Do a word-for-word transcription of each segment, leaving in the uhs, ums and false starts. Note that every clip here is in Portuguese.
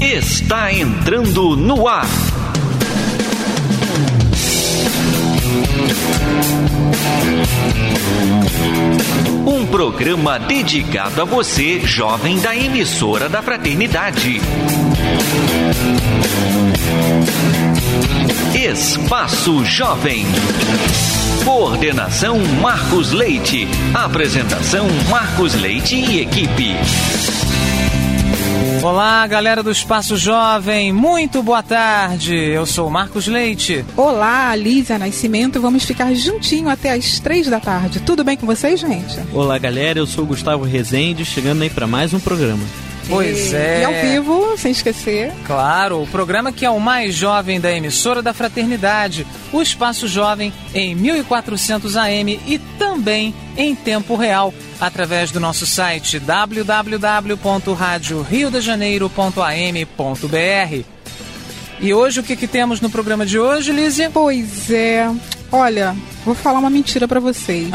está entrando no ar. Um programa dedicado a você, jovem da emissora da Fraternidade. Espaço Jovem. Coordenação Marcos Leite. Apresentação Marcos Leite e equipe. Olá, galera do Espaço Jovem, muito boa tarde, eu sou o Marcos Leite. Olá, Lísia Nascimento, vamos ficar juntinho até as três da tarde, tudo bem com vocês, gente? Olá, galera, eu sou o Gustavo Rezende, chegando aí para mais um programa. Pois e, é. E ao vivo, sem esquecer. Claro, o programa que é o mais jovem da emissora da Fraternidade, o Espaço Jovem em mil e quatrocentos A M e também em tempo real, através do nosso site w w w ponto rádio rio de janeiro ponto a m ponto b r. E hoje, o que, que temos no programa de hoje, Lísia? Pois é, olha, vou falar uma mentira pra vocês.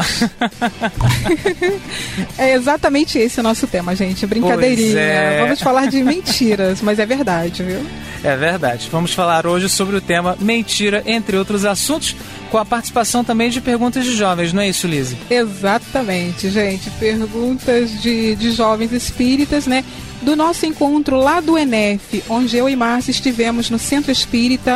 É exatamente esse o nosso tema, gente, brincadeirinha. É. Vamos falar de mentiras, mas é verdade, viu? É verdade. Vamos falar hoje sobre o tema mentira, entre outros assuntos, com a participação também de perguntas de jovens, não é isso, Lísia? Exatamente, gente. Perguntas de, de jovens espíritas, né? Do nosso encontro lá do E N E F, onde eu e Márcia estivemos no Centro Espírita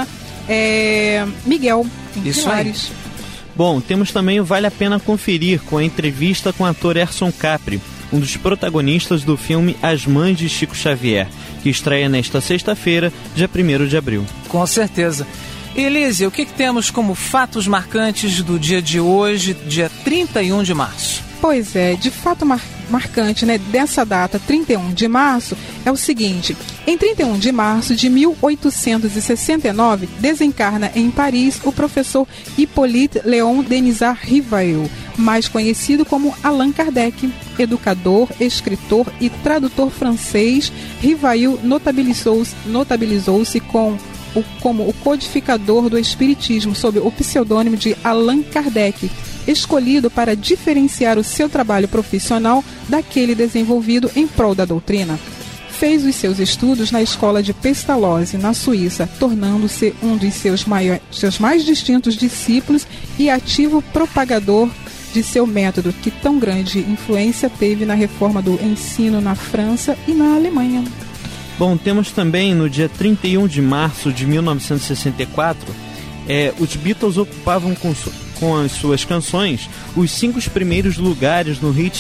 é, Miguel, em Isso Pilares. aí. Bom, temos também o Vale a Pena Conferir, com a entrevista com o ator Erson Capri, um dos protagonistas do filme As Mães de Chico Xavier, que estreia nesta sexta-feira, dia primeiro de abril. Com certeza. E, Lísia, o que, que temos como fatos marcantes do dia de hoje, dia trinta e um de março? Pois é, de fato mar- marcante, né, dessa data, trinta e um de março, é o seguinte: em trinta e um de março de mil oitocentos e sessenta e nove, desencarna em Paris o professor Hippolyte Léon Denisard Rivail, mais conhecido como Allan Kardec. Educador, escritor e tradutor francês, Rivail notabilizou-se, notabilizou-se com o, como o codificador do Espiritismo sob o pseudônimo de Allan Kardec, escolhido para diferenciar o seu trabalho profissional daquele desenvolvido em prol da doutrina. Fez os seus estudos na escola de Pestalozzi, na Suíça, tornando-se um dos seus, maior, seus mais distintos discípulos e ativo propagador de seu método, que tão grande influência teve na reforma do ensino na França e na Alemanha. Bom, temos também no dia trinta e um de março de mil novecentos e sessenta e quatro, é, os Beatles ocupavam com, com as suas canções os cinco primeiros lugares no hit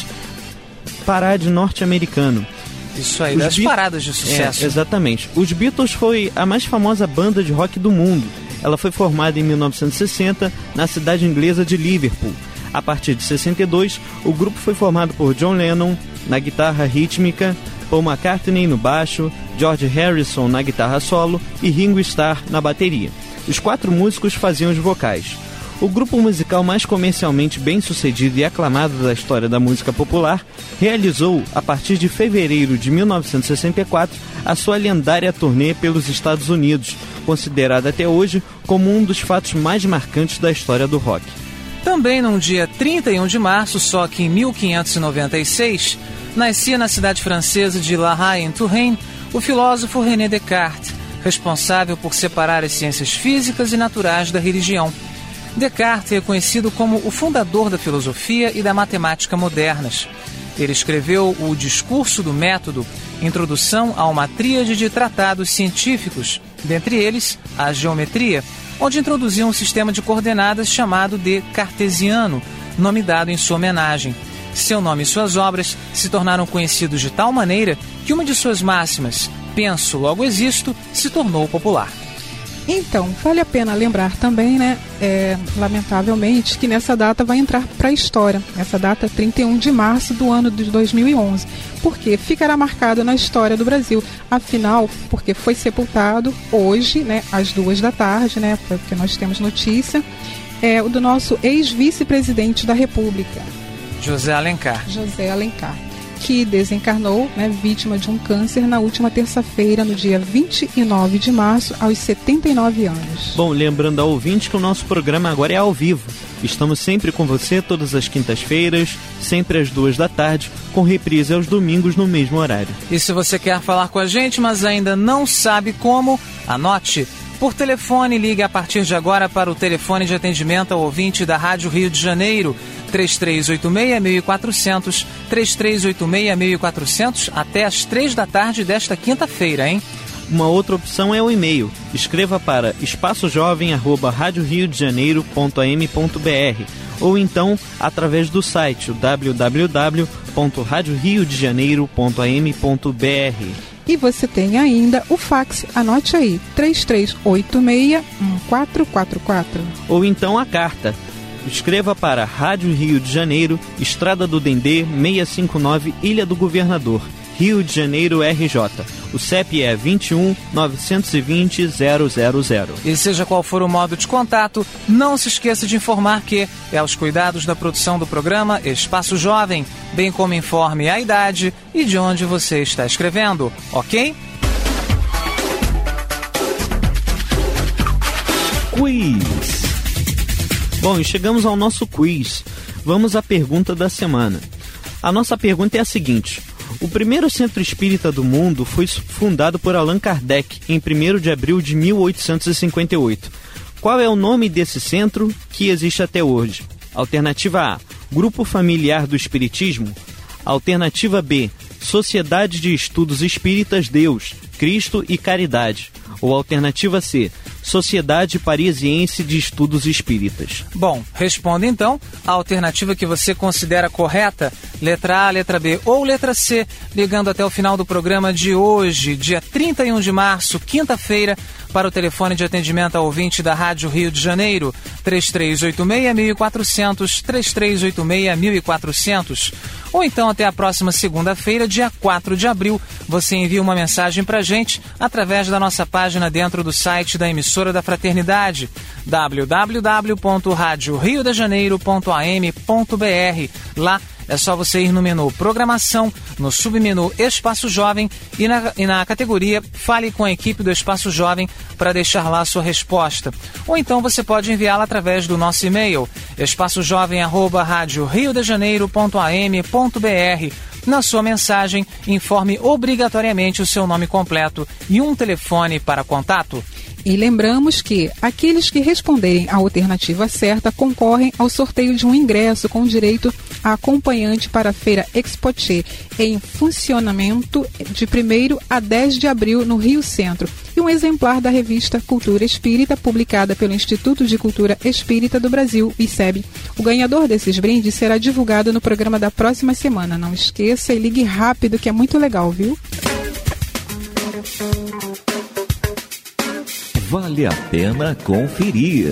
parade norte-americano. Isso aí, os das Be- paradas de sucesso. É, exatamente. Os Beatles foi a mais famosa banda de rock do mundo. Ela foi formada em mil novecentos e sessenta na cidade inglesa de Liverpool. A partir de sessenta e dois, o grupo foi formado por John Lennon na guitarra rítmica, Paul McCartney no baixo, George Harrison na guitarra solo e Ringo Starr na bateria. Os quatro músicos faziam os vocais. O grupo musical mais comercialmente bem-sucedido e aclamado da história da música popular realizou, a partir de fevereiro de mil novecentos e sessenta e quatro, a sua lendária turnê pelos Estados Unidos, considerada até hoje como um dos fatos mais marcantes da história do rock. Também no dia trinta e um de março, só que em mil quinhentos e noventa e seis, nascia na cidade francesa de La Haye-en-Touraine o filósofo René Descartes, responsável por separar as ciências físicas e naturais da religião. Descartes é conhecido como o fundador da filosofia e da matemática modernas. Ele escreveu o Discurso do Método, introdução a uma tríade de tratados científicos, dentre eles a geometria, onde introduziu um sistema de coordenadas chamado de cartesiano, nome dado em sua homenagem. Seu nome e suas obras se tornaram conhecidos de tal maneira que uma de suas máximas, penso, logo existo, se tornou popular. Então, vale a pena lembrar também, né, é, lamentavelmente, que nessa data vai entrar para a história. Essa data, trinta e um de março do ano de dois mil e onze. Porque ficará marcado na história do Brasil. Afinal, porque foi sepultado hoje, né, às duas da tarde, né, porque nós temos notícia, é o do nosso ex-vice-presidente da República, José Alencar. José Alencar, que desencarnou, né, vítima de um câncer na última terça-feira, no dia vinte e nove de março, aos setenta e nove anos. Bom, lembrando ao ouvinte que o nosso programa agora é ao vivo. Estamos sempre com você todas as quintas-feiras, sempre às duas da tarde, com reprise aos domingos no mesmo horário. E se você quer falar com a gente, mas ainda não sabe como, anote. Por telefone, ligue a partir de agora para o telefone de atendimento ao ouvinte da Rádio Rio de Janeiro, três três oito seis, mil e quatrocentos, três três oito seis, mil e quatrocentos, até às três da tarde desta quinta-feira, hein? Uma outra opção é o e-mail. Escreva para espaçojovem arroba rádio rio de janeiro ponto a m ponto b r ou então através do site w w w ponto rádio rio de janeiro ponto a m ponto b r. E você tem ainda o fax, anote aí, três três oito seis, um quatro quatro quatro. Ou então a carta. Escreva para Rádio Rio de Janeiro, Estrada do Dendê, seiscentos e cinquenta e nove, Ilha do Governador, Rio de Janeiro, R J. O C E P é vinte e um, novecentos e vinte, zero zero zero. E seja qual for o modo de contato, não se esqueça de informar que é aos cuidados da produção do programa Espaço Jovem, bem como informe a idade e de onde você está escrevendo, ok? Quiz. Bom, e chegamos ao nosso quiz. Vamos à pergunta da semana. A nossa pergunta é a seguinte: o primeiro centro espírita do mundo foi fundado por Allan Kardec em primeiro de abril de mil oitocentos e cinquenta e oito. Qual é o nome desse centro que existe até hoje? Alternativa A, Grupo Familiar do Espiritismo. Alternativa B, Sociedade de Estudos Espíritas Deus, Cristo e Caridade. Ou alternativa C, Sociedade Parisiense de Estudos Espíritas. Bom, responda então a alternativa que você considera correta, letra A, letra B ou letra C, ligando até o final do programa de hoje, dia trinta e um de março, quinta-feira, para o telefone de atendimento ao ouvinte da Rádio Rio de Janeiro, três três oito seis, mil e quatrocentos, três três oito seis, mil e quatrocentos. Ou então até a próxima segunda-feira, dia quatro de abril, você envia uma mensagem para a gente através da nossa página dentro do site da emissora da Fraternidade, w w w ponto rádio rio de janeiro ponto a m ponto b r. Lá é só você ir no menu Programação, no submenu Espaço Jovem e na, e na categoria Fale com a equipe do Espaço Jovem para deixar lá a sua resposta. Ou então você pode enviá-la através do nosso e-mail, espaçojovem arroba rádio rio de janeiro ponto a m ponto b r. Na sua mensagem, informe obrigatoriamente o seu nome completo e um telefone para contato. E lembramos que aqueles que responderem a alternativa certa concorrem ao sorteio de um ingresso com direito a acompanhante para a Feira Expoche, em funcionamento de primeiro a dez de abril no Rio Centro, e um exemplar da revista Cultura Espírita, publicada pelo Instituto de Cultura Espírita do Brasil, I C E B. O ganhador desses brindes será divulgado no programa da próxima semana. Não esqueça e ligue rápido, que é muito legal, viu? Vale a pena conferir.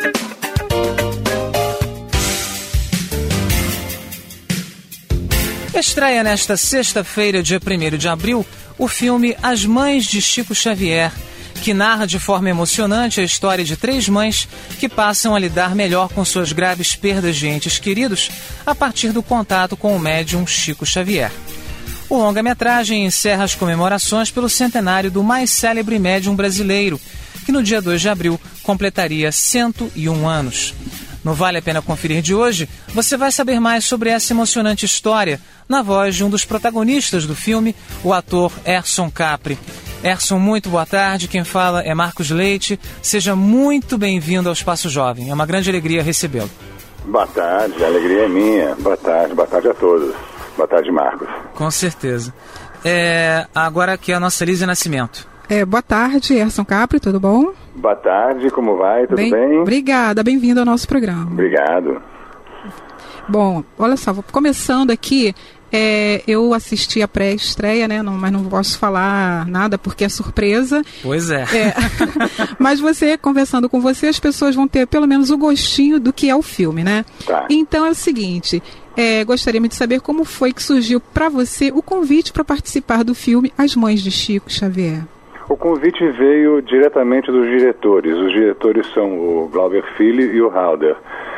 Estreia nesta sexta-feira, dia primeiro de abril, o filme As Mães de Chico Xavier, que narra de forma emocionante a história de três mães que passam a lidar melhor com suas graves perdas de entes queridos a partir do contato com o médium Chico Xavier. O longa-metragem encerra as comemorações pelo centenário do mais célebre médium brasileiro, que no dia dois de abril completaria cento e um anos. No Vale a Pena Conferir de hoje, você vai saber mais sobre essa emocionante história na voz de um dos protagonistas do filme, o ator Erson Capri. Erson, muito boa tarde. Quem fala é Marcos Leite. Seja muito bem-vindo ao Espaço Jovem. É uma grande alegria recebê-lo. Boa tarde, a alegria é minha. Boa tarde, boa tarde a todos. Boa tarde, Marcos. Com certeza. É, agora aqui é a nossa Lísia Nascimento. É, boa tarde, Erson Capri, tudo bom? Boa tarde, como vai? Tudo bem? bem? Obrigada, bem-vindo ao nosso programa. Obrigado. Bom, olha só, vou começando aqui, é, eu assisti a pré-estreia, né, não, mas não posso falar nada porque é surpresa. Pois é. é. Mas você, conversando com você, as pessoas vão ter pelo menos o gostinho do que é o filme, né? Tá. Então é o seguinte, é, gostaríamos de saber como foi que surgiu para você o convite para participar do filme As Mães de Chico Xavier. O convite veio diretamente dos diretores. Os diretores são o Glauber Filho e o Halder.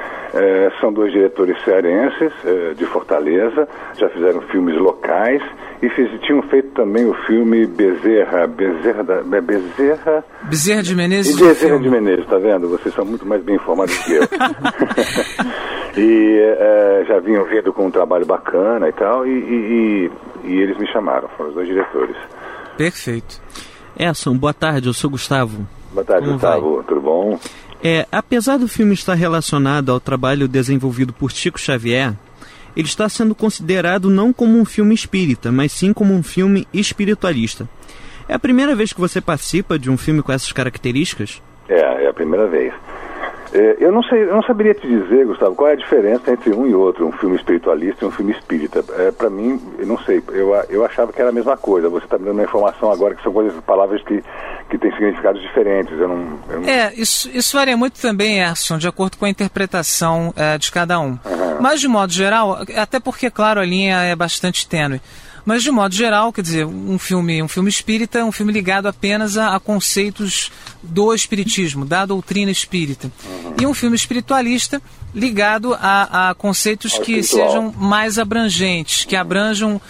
É, são dois diretores cearenses, é, de Fortaleza, já fizeram filmes locais E fiz, tinham feito também o filme Bezerra, Bezerra, da, Bezerra... Bezerra de Menezes. E Bezerra de Menezes, tá vendo? Vocês são muito mais bem informados que eu. E é, já vinham vindo com um trabalho bacana e tal, e, e, e, e eles me chamaram, foram os dois diretores. Perfeito. Edson, boa tarde, eu sou Gustavo. Boa tarde, Como Gustavo, vai? Tudo bom? É, apesar do filme estar relacionado ao trabalho desenvolvido por Chico Xavier, ele está sendo considerado não como um filme espírita, mas sim como um filme espiritualista. É a primeira vez que você participa de um filme com essas características? É, é a primeira vez. É, eu não sei, eu não saberia te dizer, Gustavo, qual é a diferença entre um e outro, um filme espiritualista e um filme espírita. É, para mim, eu não sei, eu, eu achava que era a mesma coisa. Você está me dando uma informação agora que são coisas, palavras que, que têm significados diferentes. Eu não, eu não... É, isso, isso varia muito também, Erson, de acordo com a interpretação é, de cada um. Uhum. Mas, de modo geral, até porque, claro, a linha é bastante tênue. Mas, de modo geral, quer dizer, um filme, um filme espírita é um filme ligado apenas a, a conceitos do espiritismo, da doutrina espírita. Uhum. E um filme espiritualista ligado a, a conceitos Ao que espiritual. sejam mais abrangentes, que abranjam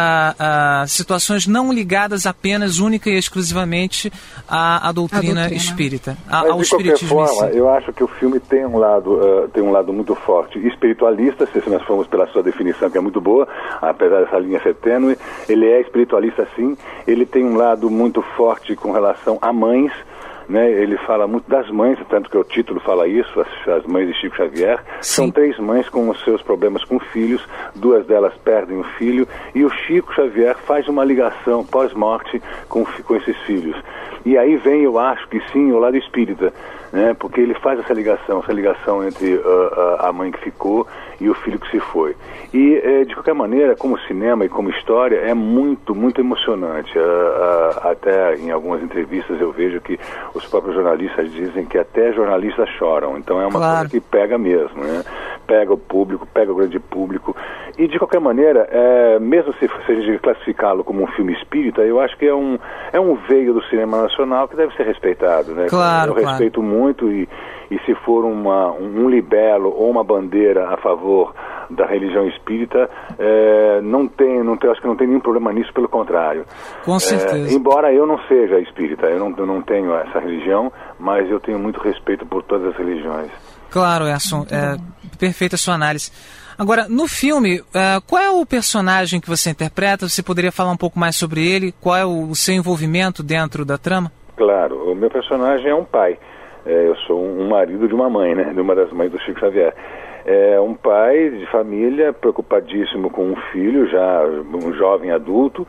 ah, ah, situações não ligadas apenas, única e exclusivamente à, à doutrina, doutrina. espírita, a, Mas, ao de qualquer espiritismo em forma, si. eu acho que o filme tem um lado, uh, tem um lado muito forte espiritualista, se nós formos pela sua definição, que é muito boa, apesar dessa linha ser tênue, ele é espiritualista sim, ele tem um lado muito forte com relação a mães, né? Ele fala muito das mães, tanto que o título fala isso, as, as mães de Chico Xavier. Sim. São três mães com os seus problemas com filhos, duas delas perdem o filho, e o Chico Xavier faz uma ligação pós-morte com, com esses filhos. E aí vem, eu acho que sim, o lado espírita, né? Porque ele faz essa ligação, essa ligação entre uh, uh, a mãe que ficou e o filho que se foi. E, uh, de qualquer maneira, como cinema e como história, é muito, muito emocionante. Uh, uh, até em algumas entrevistas eu vejo que os próprios jornalistas dizem que até jornalistas choram. Então é uma Claro. coisa que pega mesmo, né? Pega o público, pega o grande público. E, de qualquer maneira, é, mesmo se, se a gente classificá-lo como um filme espírita, eu acho que é um, é um veio do cinema nacional que deve ser respeitado, né? Claro, eu claro. respeito muito e, e se for uma, um libelo ou uma bandeira a favor da religião espírita, é, não tem, não tem, acho que não tem nenhum problema nisso, pelo contrário. Com certeza. É, embora eu não seja espírita, eu não, eu não tenho essa religião, mas eu tenho muito respeito por todas as religiões. Claro, Erson, é, perfeita a sua análise. Agora, no filme, uh, qual é o personagem que você interpreta? Você poderia falar um pouco mais sobre ele? Qual é o, o seu envolvimento dentro da trama? Claro, o meu personagem é um pai. É, eu sou um marido de uma mãe, né? De uma das mães do Chico Xavier. É um pai de família preocupadíssimo com um filho, já um jovem adulto,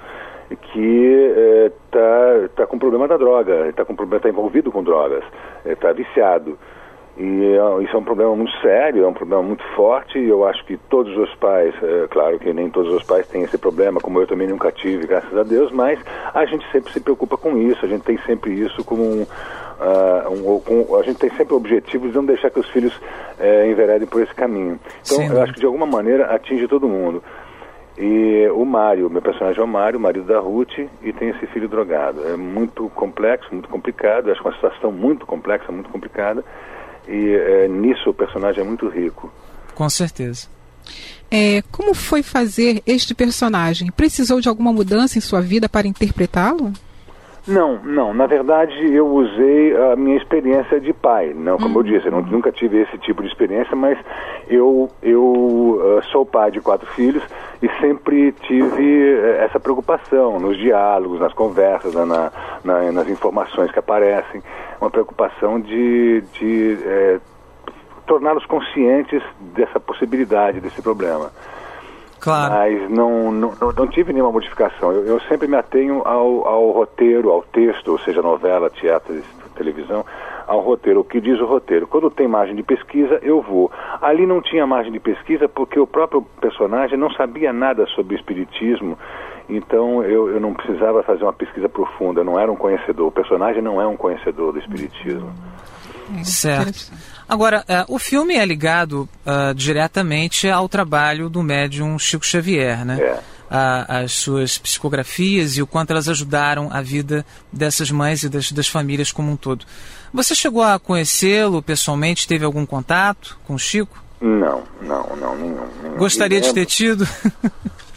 que está é, tá com problema da droga, está com problema, tá envolvido com drogas, está é, viciado. E é, isso é um problema muito sério, é um problema muito forte, e eu acho que todos os pais, é, claro que nem todos os pais têm esse problema, como eu também nunca tive, graças a Deus, mas a gente sempre se preocupa com isso, a gente tem sempre isso como um, uh, um, com, a gente tem sempre o objetivo de não deixar que os filhos é, enveredem por esse caminho. Então, Sim. eu acho que de alguma maneira atinge todo mundo. E o Mário, meu personagem é o Mário, marido da Ruth, e tem esse filho drogado. É muito complexo, muito complicado, acho que uma situação muito complexa, muito complicada, e é, nisso o personagem é muito rico. Com certeza. É, como foi fazer este personagem? Precisou de alguma mudança em sua vida para interpretá-lo? Não, não. Na verdade, eu usei a minha experiência de pai. Não, como hum. eu disse, eu não, nunca tive esse tipo de experiência, mas eu, eu uh, sou pai de quatro filhos e sempre tive uh, essa preocupação nos diálogos, nas conversas, na, na, nas informações que aparecem, uma preocupação de, de uh, torná-los conscientes dessa possibilidade, desse problema. Claro. Mas não, não, não tive nenhuma modificação. Eu, eu sempre me atenho ao, ao roteiro, ao texto, ou seja, novela, teatro, televisão, ao roteiro, o que diz o roteiro. Quando tem margem de pesquisa, eu vou. Ali não tinha margem de pesquisa porque o próprio personagem não sabia nada sobre o espiritismo, então eu, eu não precisava fazer uma pesquisa profunda, eu não era um conhecedor. O personagem não é um conhecedor do espiritismo. Certo. Agora, uh, o filme é ligado uh, diretamente ao trabalho do médium Chico Xavier, né? É. A, as suas psicografias e o quanto elas ajudaram a vida dessas mães e das, das famílias como um todo. Você chegou a conhecê-lo pessoalmente? Teve algum contato com o Chico? Não, não, não, nenhum. nenhum. Gostaria de ter tido?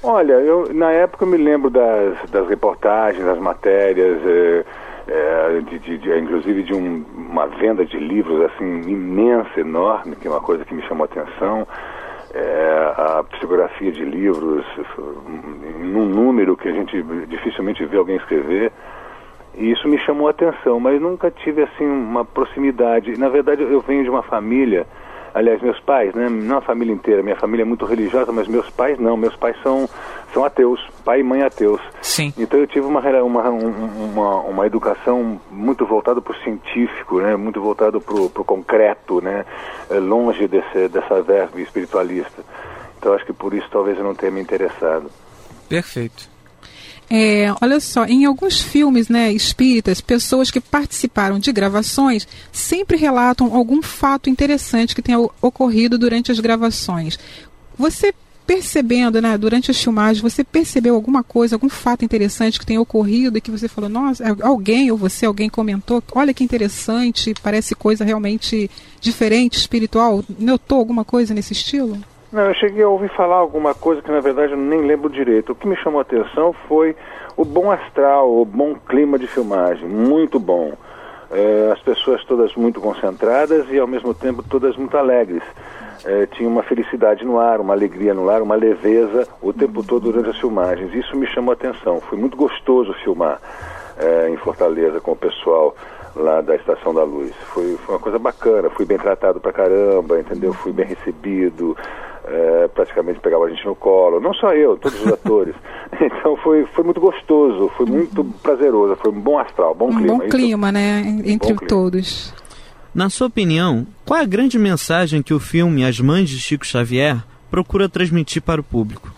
Olha, eu, na época eu me lembro das, das reportagens, das matérias, é, é, de, de, de, inclusive de um, uma venda de livros assim imensa, enorme, que é uma coisa que me chamou a atenção. É, a psicografia de livros num número que a gente dificilmente vê alguém escrever. E isso me chamou a atenção, mas nunca tive assim uma proximidade. Na verdade, eu venho de uma família, aliás, meus pais, né, não a família inteira, minha família é muito religiosa, mas meus pais não, meus pais são, são ateus, pai e mãe ateus. Sim. Então eu tive uma, uma, uma, uma educação muito voltada para o científico, né, muito voltada para o concreto, né, longe desse, dessa verve espiritualista. Então acho que por isso talvez eu não tenha me interessado. Perfeito. É, olha só, em alguns filmes, né, espíritas, pessoas que participaram de gravações sempre relatam algum fato interessante que tenha ocorrido durante as gravações. Você percebendo, né, durante as filmagens, você percebeu alguma coisa, algum fato interessante que tenha ocorrido e que você falou, nossa, alguém ou você, alguém comentou, olha que interessante, parece coisa realmente diferente, espiritual, notou alguma coisa nesse estilo? Não, eu cheguei a ouvir falar alguma coisa que na verdade eu nem lembro direito. O que me chamou a atenção foi o bom astral, o bom clima de filmagem, muito bom. É, as pessoas todas muito concentradas e ao mesmo tempo todas muito alegres. É, tinha uma felicidade no ar, uma alegria no ar, uma leveza o tempo todo durante as filmagens. Isso me chamou a atenção. Foi muito gostoso filmar é, em Fortaleza com o pessoal lá da Estação da Luz. Foi, foi uma coisa bacana, fui bem tratado pra caramba, entendeu? Fui bem recebido, é, praticamente pegava a gente no colo, não só eu, todos os atores. Então foi, foi muito gostoso, foi muito prazeroso, foi um bom astral, bom um clima. Um bom clima, Isso, né, entre clima. todos. Na sua opinião, qual é a grande mensagem que o filme As Mães de Chico Xavier procura transmitir para o público?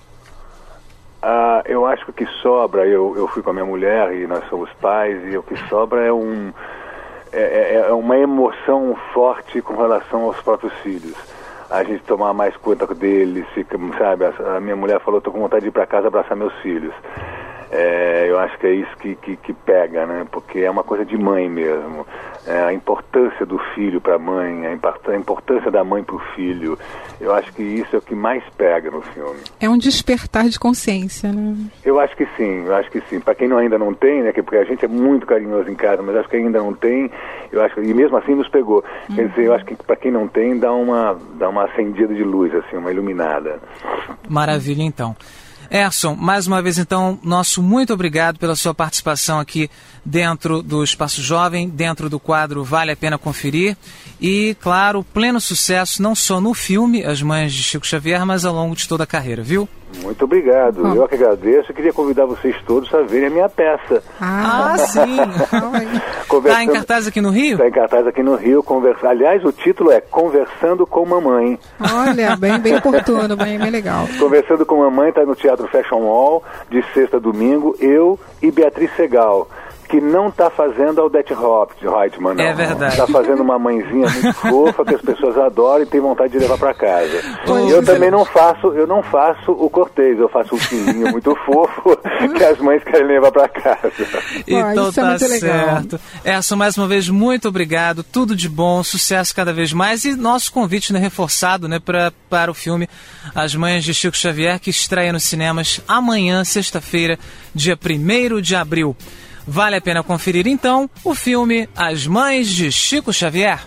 Ah, eu acho que o que sobra, eu, eu fui com a minha mulher e nós somos pais, e o que sobra é um... É, é uma emoção forte com relação aos próprios filhos. A gente tomar mais conta deles, fica, sabe? A, a minha mulher falou, estou com vontade de ir para casa abraçar meus filhos. É, eu acho que é isso que, que, que pega, né? Porque é uma coisa de mãe mesmo. É, a importância do filho para a mãe, a importância da mãe para o filho. Eu acho que isso é o que mais pega no filme. É um despertar de consciência, né? Eu acho que sim, eu acho que sim. Para quem não, ainda não tem, né? Porque a gente é muito carinhoso em casa, mas acho que ainda não tem. Eu acho que, e mesmo assim nos pegou. Uhum. Quer dizer, eu acho que para quem não tem, dá uma, dá uma acendida de luz, assim, uma iluminada. Maravilha, então. Erson, mais uma vez então, nosso muito obrigado pela sua participação aqui dentro do Espaço Jovem, dentro do quadro Vale a Pena Conferir e, claro, pleno sucesso não só no filme As Mães de Chico Xavier, mas ao longo de toda a carreira, viu? Muito obrigado, oh. eu que agradeço e queria convidar vocês todos a verem a minha peça. Ah, ah sim! Está em cartaz aqui no Rio? Está em cartaz aqui no Rio, conversa... aliás o título é Conversando com Mamãe. Olha, bem, bem oportuno, bem, bem legal. Conversando com Mamãe está no Teatro Fashion Hall, de sexta a domingo, eu e Beatriz Segal, que não está fazendo a Odete Reutemann, não. É verdade. Está fazendo uma mãezinha muito fofa que as pessoas adoram e tem vontade de levar para casa. Pois eu é. também não faço, eu não faço o cortês, eu faço um filhinho muito fofo que as mães querem levar para casa. Então ah, tá é certo. Erson, mais uma vez, muito obrigado, tudo de bom, sucesso cada vez mais e nosso convite, né, reforçado, né, pra, para o filme As Mães de Chico Xavier, que estreia nos cinemas amanhã, sexta-feira, dia primeiro de abril. Vale a pena conferir, então, o filme As Mães de Chico Xavier.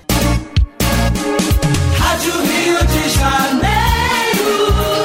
Rádio Rio de Janeiro.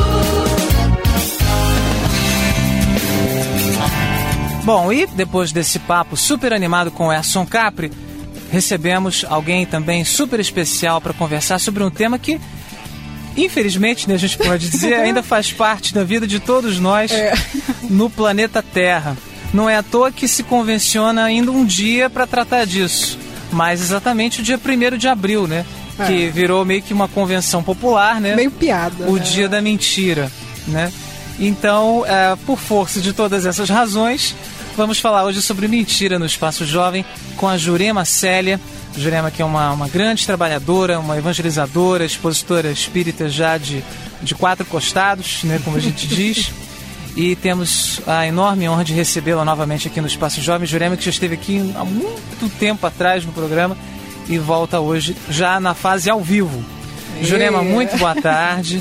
Bom, e depois desse papo super animado com o Erson Capri, recebemos alguém também super especial para conversar sobre um tema que, infelizmente, né, a gente pode dizer, ainda faz parte da vida de todos nós é. no planeta Terra. Não é à toa que se convenciona ainda um dia para tratar disso, mas exatamente o dia primeiro de abril, né? É. Que virou meio que uma convenção popular, né? Meio piada. O né? dia da mentira, né? Então, é, por força de todas essas razões, vamos falar hoje sobre mentira no Espaço Jovem com a Jurema Célia. Jurema, que é uma, uma grande trabalhadora, uma evangelizadora, expositora espírita já de, de quatro costados, né? Como a gente diz. E temos a enorme honra de recebê-la novamente aqui no Espaço Jovem. Jurema, que já esteve aqui há muito tempo atrás no programa e volta hoje já na fase ao vivo. É. Jurema, muito boa tarde.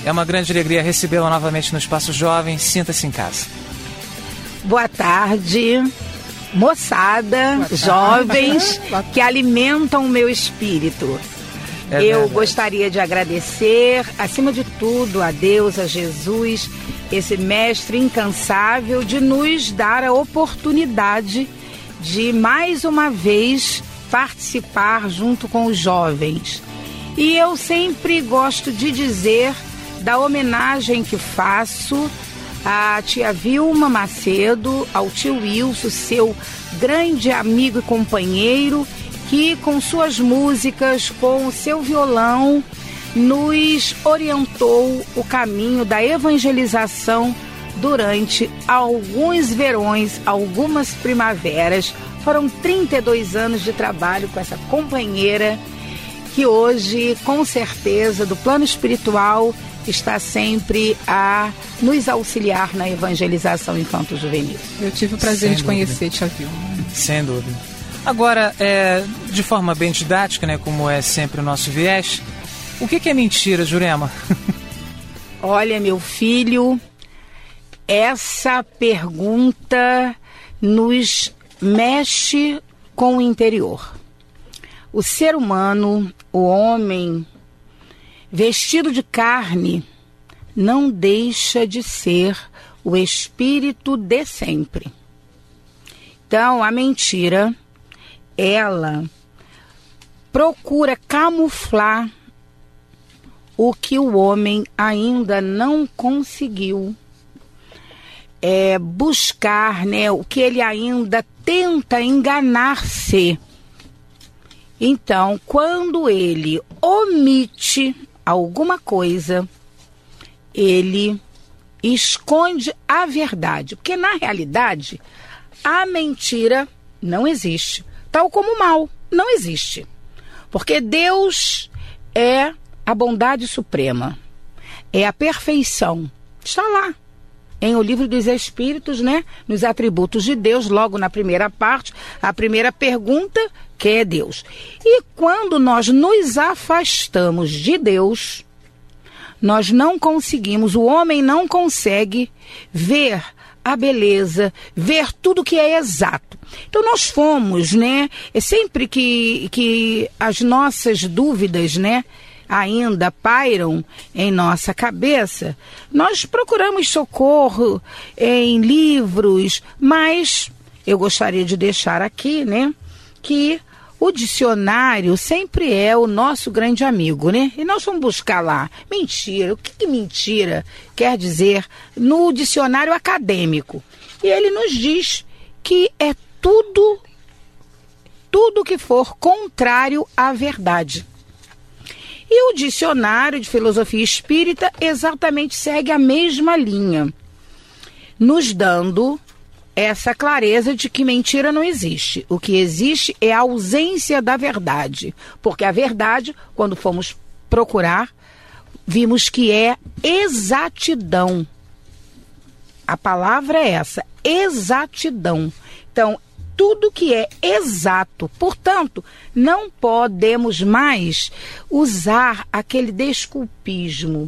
É uma grande alegria recebê-la novamente no Espaço Jovem. Sinta-se em casa. Boa tarde, moçada, Boa tarde. jovens que alimentam o meu espírito. É Eu verdade. gostaria de agradecer, acima de tudo, a Deus, a Jesus, esse mestre incansável de nos dar a oportunidade de mais uma vez participar junto com os jovens. E eu sempre gosto de dizer da homenagem que faço à tia Vilma Macedo, ao tio Wilson, seu grande amigo e companheiro, que com suas músicas, com o seu violão, nos orientou o caminho da evangelização durante alguns verões, algumas primaveras. Foram trinta e dois anos de trabalho com essa companheira que hoje, com certeza, do plano espiritual, está sempre a nos auxiliar na evangelização infanto-juvenil. Eu tive o prazer Sem de dúvida. conhecer Tia Vilma. Sem dúvida. Agora, é, de forma bem didática, né, como é sempre o nosso viés, o que, que é mentira, Jurema? Olha, meu filho, essa pergunta nos mexe com o interior. O ser humano, o homem, vestido de carne, não deixa de ser o espírito de sempre. Então, a mentira, ela procura camuflar o que o homem ainda não conseguiu é, buscar, né, o que ele ainda tenta enganar-se. Então, quando ele omite alguma coisa, ele esconde a verdade. Porque, na realidade, a mentira não existe. Tal como o mal não existe. Porque Deus é a bondade suprema. É a perfeição. Está lá. Em O Livro dos Espíritos, né? Nos atributos de Deus, logo na primeira parte, a primeira pergunta, que é Deus. E quando nós nos afastamos de Deus, nós não conseguimos, o homem não consegue ver a beleza, ver tudo que é exato. Então nós fomos, né? É sempre que, que as nossas dúvidas, né, ainda pairam em nossa cabeça, nós procuramos socorro em livros, mas eu gostaria de deixar aqui, né, que o dicionário sempre é o nosso grande amigo, né? E nós vamos buscar lá. Mentira. O que, que mentira quer dizer no dicionário acadêmico? E ele nos diz que é tudo, tudo que for contrário à verdade. E o dicionário de filosofia espírita exatamente segue a mesma linha, nos dando essa clareza de que mentira não existe. O que existe é a ausência da verdade. Porque a verdade, quando fomos procurar, vimos que é exatidão. A palavra é essa, exatidão. Então, tudo que é exato. Portanto, não podemos mais usar aquele desculpismo.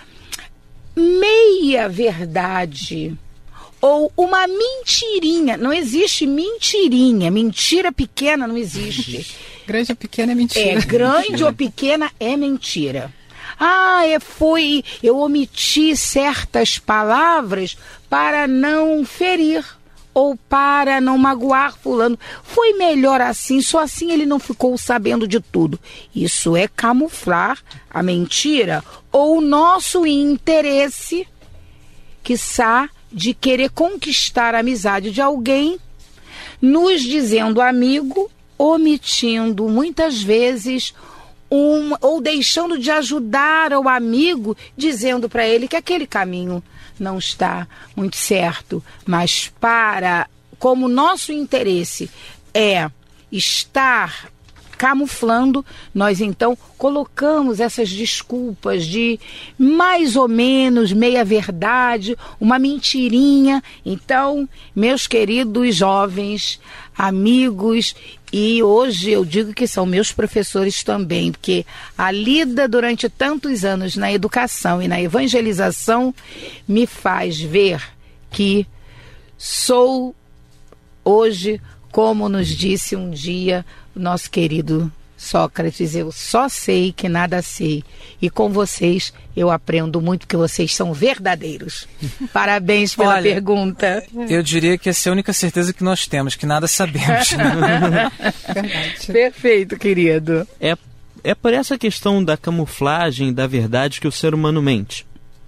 Meia verdade ou uma mentirinha. Não existe mentirinha. Mentira pequena não existe. Grande ou pequena é mentira. É, grande ou pequena é mentira. Ah, é, foi, eu omiti certas palavras para não ferir ou para não magoar fulano. Foi melhor assim, só assim ele não ficou sabendo de tudo. Isso é camuflar a mentira ou o nosso interesse, quiçá, de querer conquistar a amizade de alguém, nos dizendo amigo, omitindo muitas vezes um, ou deixando de ajudar o amigo, dizendo para ele que aquele caminho não está muito certo, mas para, como nosso interesse é estar camuflando, nós então colocamos essas desculpas de mais ou menos meia verdade, uma mentirinha. Então, meus queridos jovens, amigos, e hoje eu digo que são meus professores também, porque a lida durante tantos anos na educação e na evangelização me faz ver que sou hoje, como nos disse um dia o nosso querido Sócrates, eu só sei que nada sei. E com vocês eu aprendo muito, porque vocês são verdadeiros. Parabéns pela Olha, pergunta. Eu diria que essa é a única certeza que nós temos, que nada sabemos. Verdade. Perfeito, querido. É, é por essa questão da camuflagem da verdade que o ser humano mente.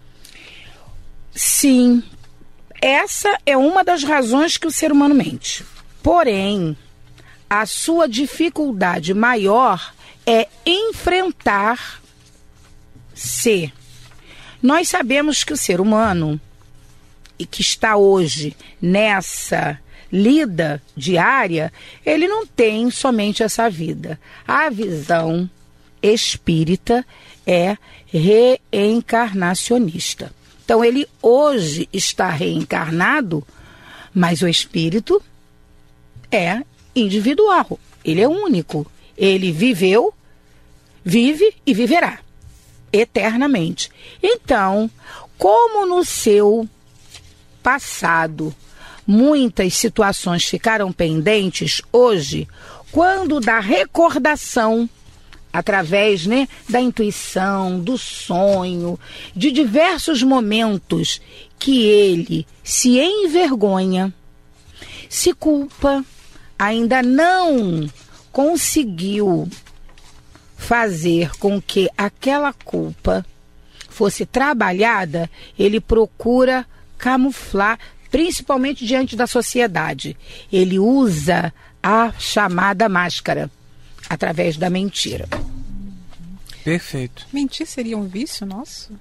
Sim, essa é uma das razões que o ser humano mente. Porém, a sua dificuldade maior é enfrentar-se. Nós sabemos que o ser humano, e que está hoje nessa lida diária, ele não tem somente essa vida. A visão espírita é reencarnacionista. Então, ele hoje está reencarnado, mas o espírito é individual, ele é único, ele viveu, vive e viverá eternamente. Então, como no seu passado muitas situações ficaram pendentes, hoje, quando da recordação, através, né, da intuição, do sonho, de diversos momentos que ele se envergonha, se culpa, ainda não conseguiu fazer com que aquela culpa fosse trabalhada, ele procura camuflar, principalmente diante da sociedade. Ele usa a chamada máscara, através da mentira. Perfeito. Mentir seria um vício nosso?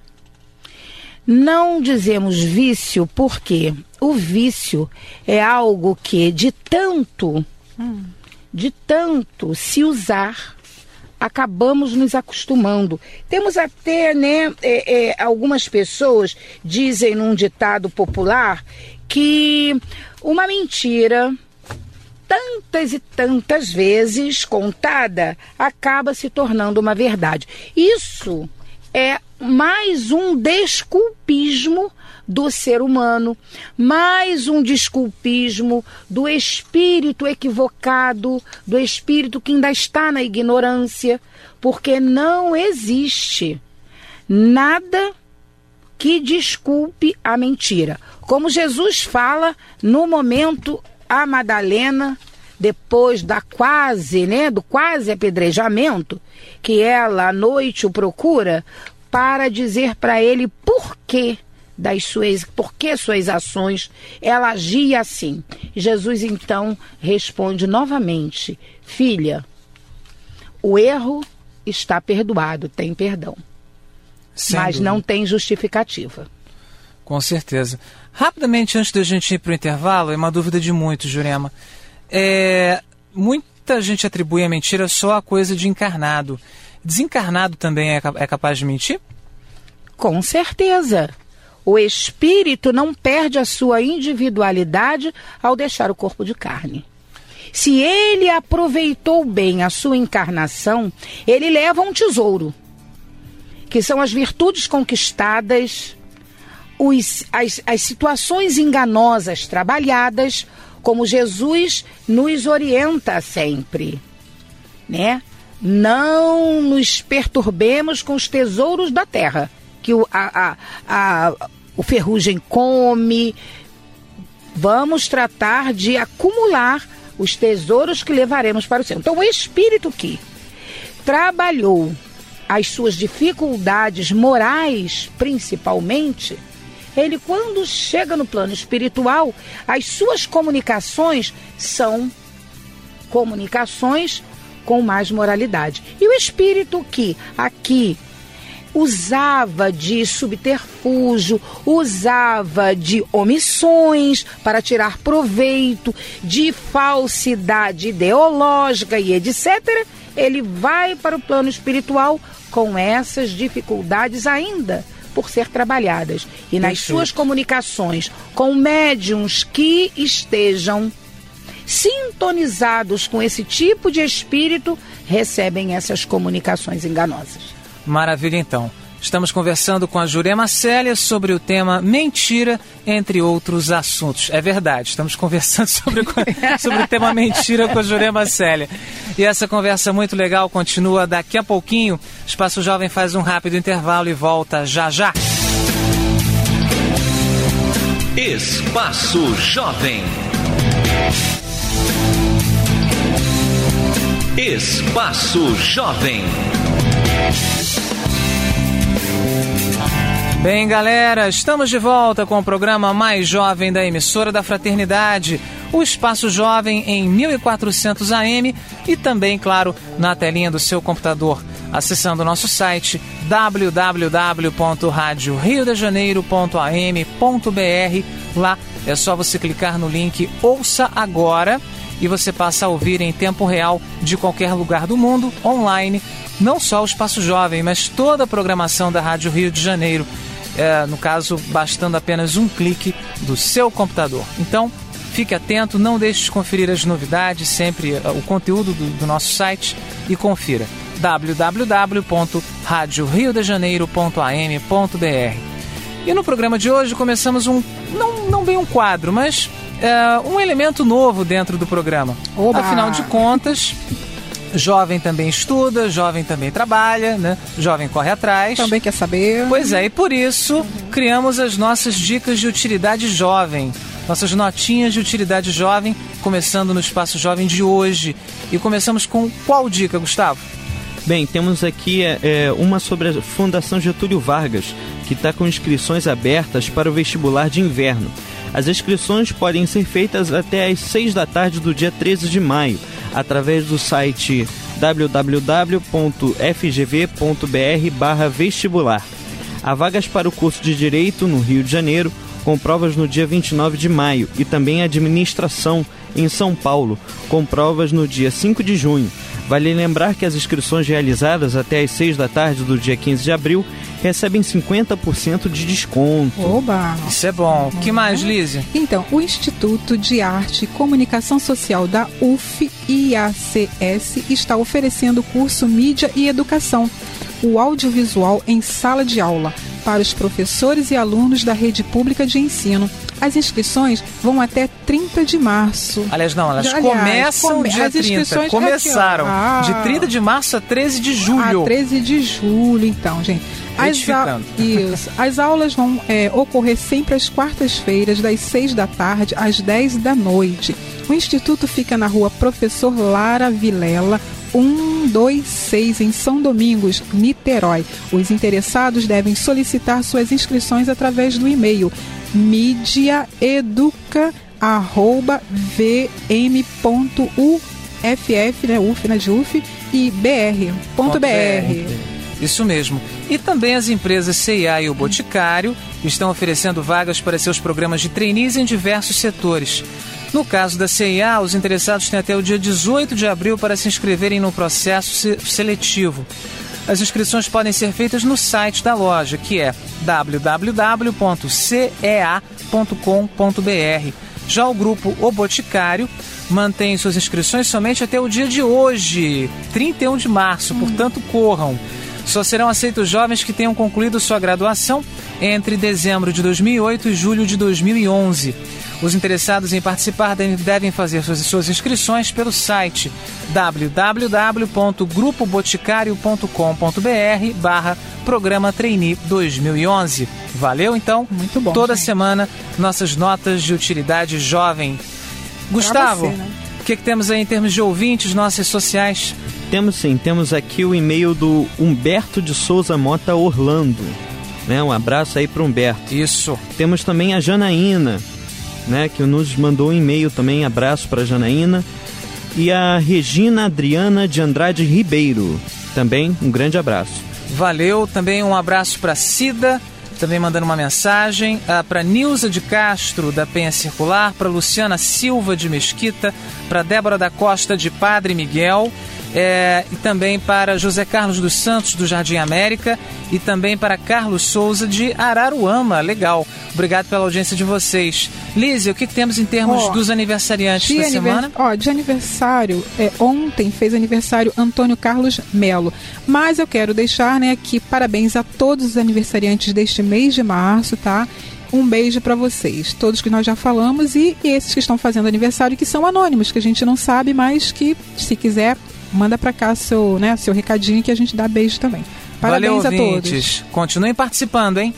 Não dizemos vício porque o vício é algo que de tanto, hum. de tanto se usar, acabamos nos acostumando. Temos até, né, é, é, algumas pessoas dizem num ditado popular que uma mentira, tantas e tantas vezes contada, acaba se tornando uma verdade. Isso é mais um desculpismo do ser humano, mais um desculpismo do espírito equivocado, do espírito que ainda está na ignorância, porque não existe nada que desculpe a mentira. Como Jesus fala no momento a Madalena, depois da quase, né, do quase apedrejamento, que ela à noite o procura para dizer para ele por que das suas, por que suas ações ela agia assim. Jesus então responde novamente: filha, o erro está perdoado, tem perdão. Sem mas dúvida. Não tem justificativa. Com certeza. Rapidamente, antes da gente ir para o intervalo, é uma dúvida de muitos, Jurema. É, muita gente atribui a mentira só a coisa de encarnado. Desencarnado também é, é capaz de mentir? Com certeza. O espírito não perde a sua individualidade ao deixar o corpo de carne. Se ele aproveitou bem a sua encarnação, ele leva um tesouro, que são as virtudes conquistadas, os, as, as situações enganosas trabalhadas, como Jesus nos orienta sempre, né? Não nos perturbemos com os tesouros da terra, que o, a, a, a, o ferrugem come. Vamos tratar de acumular os tesouros que levaremos para o céu. Então, o espírito que trabalhou as suas dificuldades morais, principalmente, ele, quando chega no plano espiritual, as suas comunicações são comunicações com mais moralidade. E o espírito que aqui usava de subterfúgio, usava de omissões para tirar proveito, de falsidade ideológica e etcétera, ele vai para o plano espiritual com essas dificuldades ainda por ser trabalhadas. E nas Perfeito. suas comunicações com médiums que estejam sintonizados com esse tipo de espírito, recebem essas comunicações enganosas. Maravilha, então. Estamos conversando com a Jurema Célia sobre o tema mentira, entre outros assuntos. É verdade, estamos conversando sobre, sobre o tema mentira com a Jurema Célia. E essa conversa muito legal continua daqui a pouquinho. Espaço Jovem faz um rápido intervalo e volta já já. Espaço Jovem. Espaço Jovem. Bem, galera, estamos de volta com o programa mais jovem da emissora da Fraternidade, o Espaço Jovem em mil e quatrocentos A M e também, claro, na telinha do seu computador, acessando o nosso site w w w ponto rádio rio de janeiro ponto a m ponto b r. Lá é só você clicar no link Ouça Agora e você passa a ouvir em tempo real de qualquer lugar do mundo, online, não só o Espaço Jovem, mas toda a programação da Rádio Rio de Janeiro. É, no caso, bastando apenas um clique do seu computador. Então, fique atento, não deixe de conferir as novidades, sempre uh, o conteúdo do, do nosso site e confira w w w ponto rádio rio de janeiro ponto a m ponto b r. E no programa de hoje começamos um, não, não bem um quadro, mas uh, um elemento novo dentro do programa. Oba! Afinal de contas, jovem também estuda, jovem também trabalha, né? Jovem corre atrás. Também quer saber. Pois é, e por isso criamos as nossas dicas de utilidade jovem, nossas notinhas de utilidade jovem, começando no Espaço Jovem de hoje. E começamos com qual dica, Gustavo? Bem, temos aqui é, uma sobre a Fundação Getúlio Vargas, que está com inscrições abertas para o vestibular de inverno. As inscrições podem ser feitas até às seis da tarde do dia treze de maio, através do site w w w ponto f g v ponto b r barra vestibular. Há vagas para o curso de Direito no Rio de Janeiro, com provas no dia vinte e nove de maio, e também Administração em São Paulo, com provas no dia cinco de junho. Vale lembrar que as inscrições realizadas até às seis da tarde do dia quinze de abril recebem cinquenta por cento de desconto. Oba! Isso é bom. O que mais, Lízia? Então, o Instituto de Arte e Comunicação Social da U F I A C S está oferecendo o curso Mídia e Educação, o audiovisual em sala de aula, para os professores e alunos da rede pública de ensino. As inscrições vão até trinta de março. Aliás, não, elas Aliás, começam come- dia as trinta. inscrições Começaram aqui, ó. Ah. de trinta de março a treze de julho. A treze de julho, então, gente. As, Retificando. a... Isso. As aulas vão é, ocorrer sempre às quartas-feiras, das seis da tarde às dez da noite. O Instituto fica na rua Professor Lara Vilela, um dois seis, em São Domingos, Niterói. Os interessados devem solicitar suas inscrições através do e-mail mediaeduca arroba v m ponto u f f, né, U F, né, de U F, e br.br. Isso mesmo. E também as empresas C e A e o Boticário estão oferecendo vagas para seus programas de trainees em diversos setores. No caso da C e A, os interessados têm até o dia dezoito de abril para se inscreverem no processo se- seletivo. As inscrições podem ser feitas no site da loja, que é w w w ponto c e a ponto com ponto b r. Já o grupo O Boticário mantém suas inscrições somente até o dia de hoje, trinta e um de março, portanto corram. Só serão aceitos jovens que tenham concluído sua graduação entre dezembro de dois mil e oito e julho de dois mil e onze. Os interessados em participar devem fazer suas, suas inscrições pelo site w w w ponto grupo boticário ponto com ponto b r barra Programa Trainee dois mil e onze. Valeu, então? Muito bom, Toda gente. semana, nossas notas de utilidade jovem. Gustavo, você, né? o que, que temos aí em termos de ouvintes, nossas sociais? Temos sim, temos aqui o e-mail do Humberto de Souza Mota Orlando. Né? Um abraço aí para o Humberto. Isso. Temos também a Janaína, né, que nos mandou um e-mail também, abraço para a Janaína. E a Regina Adriana de Andrade Ribeiro, também um grande abraço. Valeu. Também um abraço para Cida, também mandando uma mensagem, ah, para Nilza de Castro, da Penha Circular, para Luciana Silva de Mesquita, para Débora da Costa de Padre Miguel, é, e também para José Carlos dos Santos, do Jardim América, e também para Carlos Souza de Araruama. Legal. Obrigado pela audiência de vocês. Lízia, o que, que temos em termos oh, dos aniversariantes da anivers... semana? Ó, de aniversário, é, ontem fez aniversário Antônio Carlos Melo. Mas eu quero deixar, né, aqui parabéns a todos os aniversariantes deste mês de março, tá? Um beijo para vocês, todos que nós já falamos, e, e esses que estão fazendo aniversário, que são anônimos, que a gente não sabe, mas que, se quiser, manda para cá seu, né, seu recadinho que a gente dá beijo também. Parabéns. Valeu, a ouvintes. Todos. Continuem participando, hein?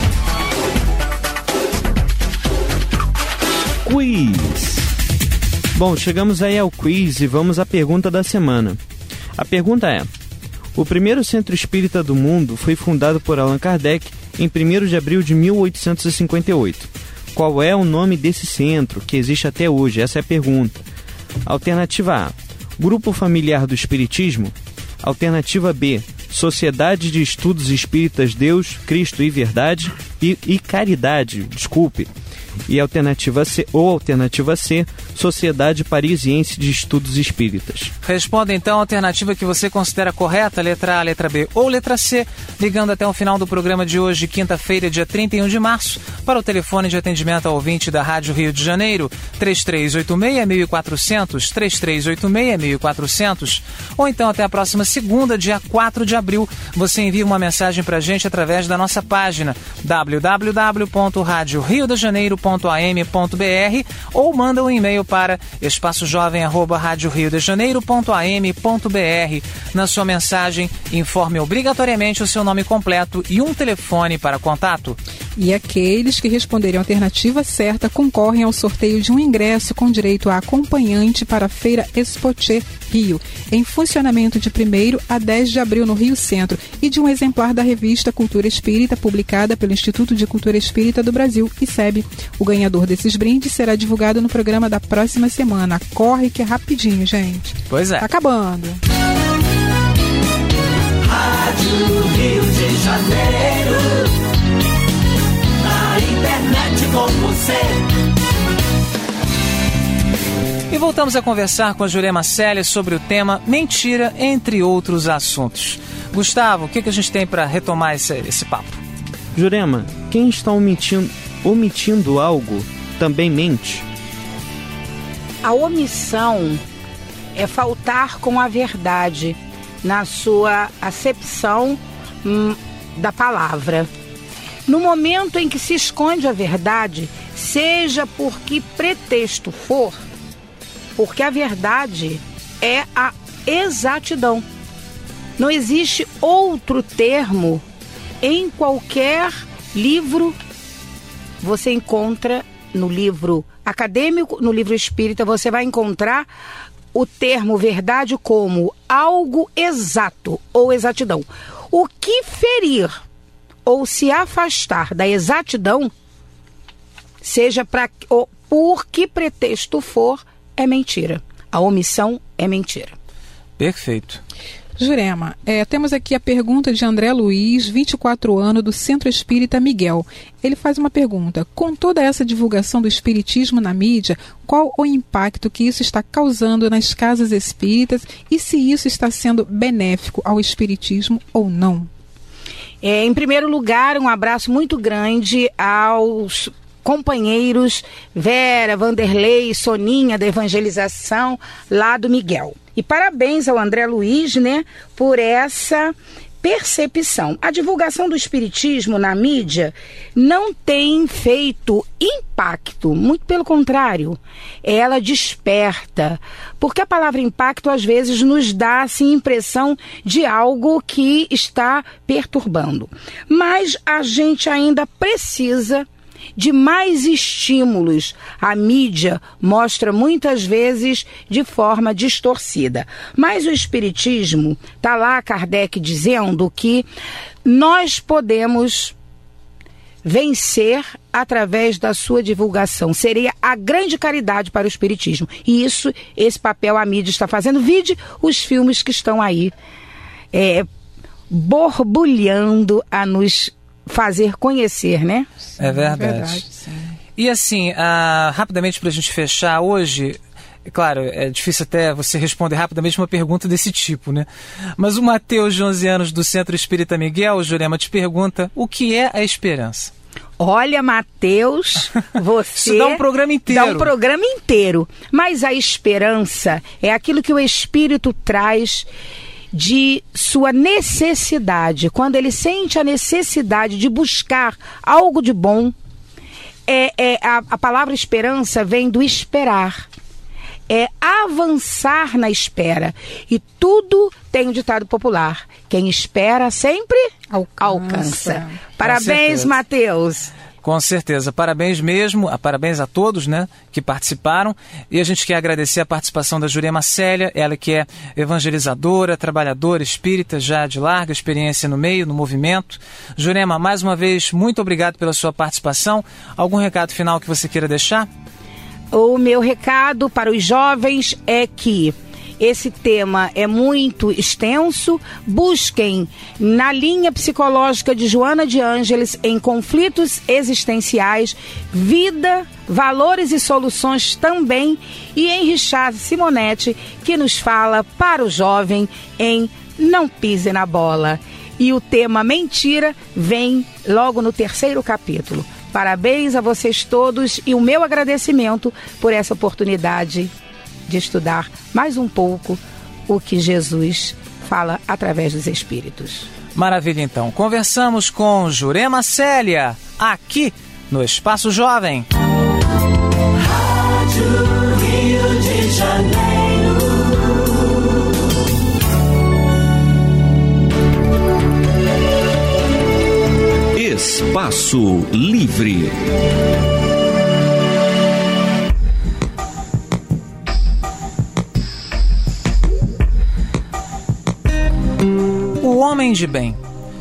Quiz. Bom, chegamos aí ao quiz e vamos à pergunta da semana. A pergunta é: o primeiro centro espírita do mundo foi fundado por Allan Kardec em primeiro de abril de mil oitocentos e cinquenta e oito. Qual é o nome desse centro que existe até hoje? Essa é a pergunta. Alternativa A: Grupo Familiar do Espiritismo. Alternativa B: Sociedade de Estudos Espíritas Deus, Cristo e Verdade e, e Caridade, desculpe. E alternativa C, ou alternativa C, Sociedade Parisiense de Estudos Espíritas. Responda então a alternativa que você considera correta, letra A, letra B ou letra C, ligando até o final do programa de hoje, quinta-feira, dia trinta e um de março, para o telefone de atendimento ao ouvinte da Rádio Rio de Janeiro, três três oito seis, mil e quatrocentos, três três oito seis, mil e quatrocentos, ou então até a próxima segunda, dia quatro de abril, você envia uma mensagem para a gente através da nossa página w w w ponto rádio rio de janeiro ponto a m ponto b r ou manda um e-mail para espaçojovem arroba rádio rio de janeiro ponto a m ponto b r. Na sua mensagem, informe obrigatoriamente o seu nome completo e um telefone para contato. E aqueles que responderem a alternativa certa concorrem ao sorteio de um ingresso com direito a acompanhante para a Feira Expoche Rio, em funcionamento de primeiro a dez de abril no Rio Centro, e de um exemplar da revista Cultura Espírita, publicada pelo Instituto de Cultura Espírita do Brasil, I C E B. O ganhador desses brindes será divulgado no programa da próxima semana. Corre que é rapidinho, gente. Pois é. Tá acabando. Rádio Rio de Janeiro, na internet com você. E voltamos a conversar com a Jurema Célia sobre o tema mentira, entre outros assuntos. Gustavo, o que, que a gente tem para retomar esse, esse papo? Jurema, quem está omitindo, omitindo algo também mente? A omissão é faltar com a verdade na sua acepção hum, da palavra. No momento em que se esconde a verdade, seja por que pretexto for, porque a verdade é a exatidão. Não existe outro termo em qualquer livro. Você encontra no livro acadêmico, no livro espírita, você vai encontrar o termo verdade como algo exato ou exatidão. O que ferir ou se afastar da exatidão, seja pra, ou por que pretexto for, é mentira. A omissão é mentira. Perfeito. Jurema, é, temos aqui a pergunta de André Luiz, vinte e quatro anos, do Centro Espírita Miguel. Ele faz uma pergunta: com toda essa divulgação do espiritismo na mídia, qual o impacto que isso está causando nas casas espíritas e se isso está sendo benéfico ao espiritismo ou não? É, em primeiro lugar, um abraço muito grande aos companheiros Vera, Vanderlei, Soninha da evangelização lá do Miguel. E parabéns ao André Luiz, né, por essa percepção. A divulgação do espiritismo na mídia não tem feito impacto, muito pelo contrário, ela desperta, porque a palavra impacto às vezes nos dá assim, impressão de algo que está perturbando. Mas a gente ainda precisa de mais estímulos. A mídia mostra muitas vezes de forma distorcida. Mas o espiritismo, está lá Kardec dizendo que nós podemos vencer através da sua divulgação. Seria a grande caridade para o espiritismo. E isso, esse papel a mídia está fazendo. Vide os filmes que estão aí, é, borbulhando a nos fazer conhecer, né? É verdade. É verdade, sim. E assim, ah, rapidamente para a gente fechar hoje, é claro, é difícil até você responder rapidamente uma pergunta desse tipo, né? Mas o Mateus, de onze anos, do Centro Espírita Miguel, Jurema, te pergunta o que é a esperança? Olha, Mateus, você... Isso dá um programa inteiro. Dá um programa inteiro. Mas a esperança é aquilo que o Espírito traz de sua necessidade. Quando ele sente a necessidade de buscar algo de bom, é, é, a, a palavra esperança vem do esperar. É avançar na espera. E tudo tem um ditado popular: quem espera sempre alcança. alcança. Parabéns, Mateus. Com certeza. Parabéns mesmo, parabéns a todos, né, que participaram. E a gente quer agradecer a participação da Jurema Célia, ela que é evangelizadora, trabalhadora, espírita, já de larga experiência no meio, no movimento. Jurema, mais uma vez, muito obrigado pela sua participação. Algum recado final que você queira deixar? O meu recado para os jovens é que esse tema é muito extenso. Busquem na linha psicológica de Joana de Ângeles, em Conflitos Existenciais, Vida, Valores e Soluções também, e em Richard Simonetti, que nos fala para o jovem em Não Pise na Bola. E o tema mentira vem logo no terceiro capítulo. Parabéns a vocês todos e o meu agradecimento por essa oportunidade de estudar mais um pouco o que Jesus fala através dos Espíritos. Maravilha, então. Conversamos com Jurema Célia, aqui no Espaço Jovem. Rádio Rio de Janeiro. Espaço Livre. O homem de bem.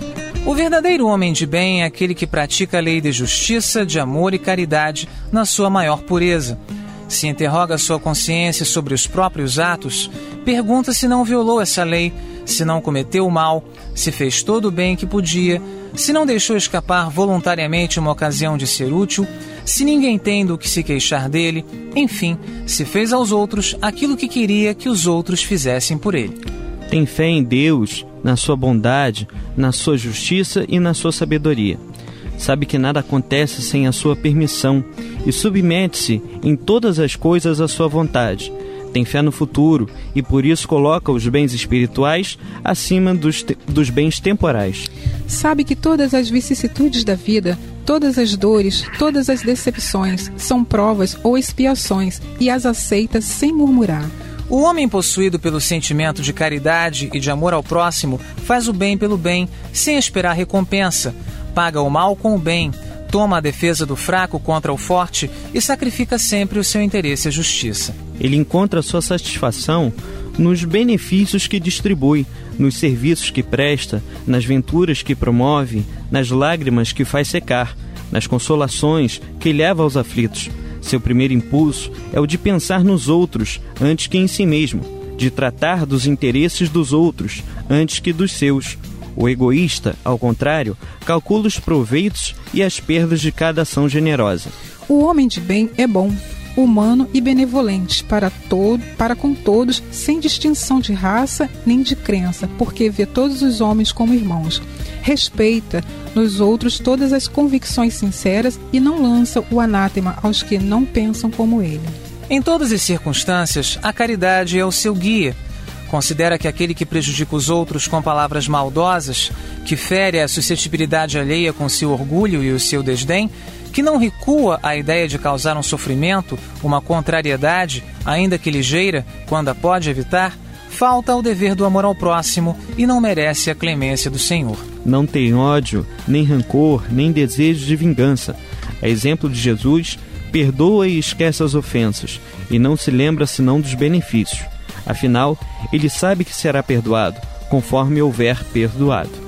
O verdadeiro homem de bem é aquele que pratica a lei de justiça, de amor e caridade na sua maior pureza. Se interroga sua consciência sobre os próprios atos, pergunta se não violou essa lei, se não cometeu o mal, se fez todo o bem que podia, se não deixou escapar voluntariamente uma ocasião de ser útil, se ninguém tem do que se queixar dele, enfim, se fez aos outros aquilo que queria que os outros fizessem por ele. Tem fé em Deus, na sua bondade, na sua justiça e na sua sabedoria. Sabe que nada acontece sem a sua permissão e submete-se em todas as coisas à sua vontade. Tem fé no futuro e por isso coloca os bens espirituais acima dos, te- dos bens temporais. Sabe que todas as vicissitudes da vida, todas as dores, todas as decepções são provas ou expiações e as aceita sem murmurar. O homem possuído pelo sentimento de caridade e de amor ao próximo faz o bem pelo bem, sem esperar recompensa, paga o mal com o bem, toma a defesa do fraco contra o forte e sacrifica sempre o seu interesse à justiça. Ele encontra sua satisfação nos benefícios que distribui, nos serviços que presta, nas venturas que promove, nas lágrimas que faz secar, nas consolações que leva aos aflitos. Seu primeiro impulso é o de pensar nos outros antes que em si mesmo, de tratar dos interesses dos outros antes que dos seus. O egoísta, ao contrário, calcula os proveitos e as perdas de cada ação generosa. O homem de bem é bom, humano e benevolente para, todo, para com todos, sem distinção de raça nem de crença, porque vê todos os homens como irmãos. Respeita nos outros todas as convicções sinceras e não lança o anátema aos que não pensam como ele. Em todas as circunstâncias, a caridade é o seu guia. Considera que aquele que prejudica os outros com palavras maldosas, que fere a suscetibilidade alheia com seu orgulho e o seu desdém, que não recua à ideia de causar um sofrimento, uma contrariedade, ainda que ligeira, quando a pode evitar, falta ao dever do amor ao próximo e não merece a clemência do Senhor. Não tem ódio, nem rancor, nem desejo de vingança. A exemplo de Jesus, perdoa e esquece as ofensas, e não se lembra senão dos benefícios. Afinal, ele sabe que será perdoado, conforme houver perdoado.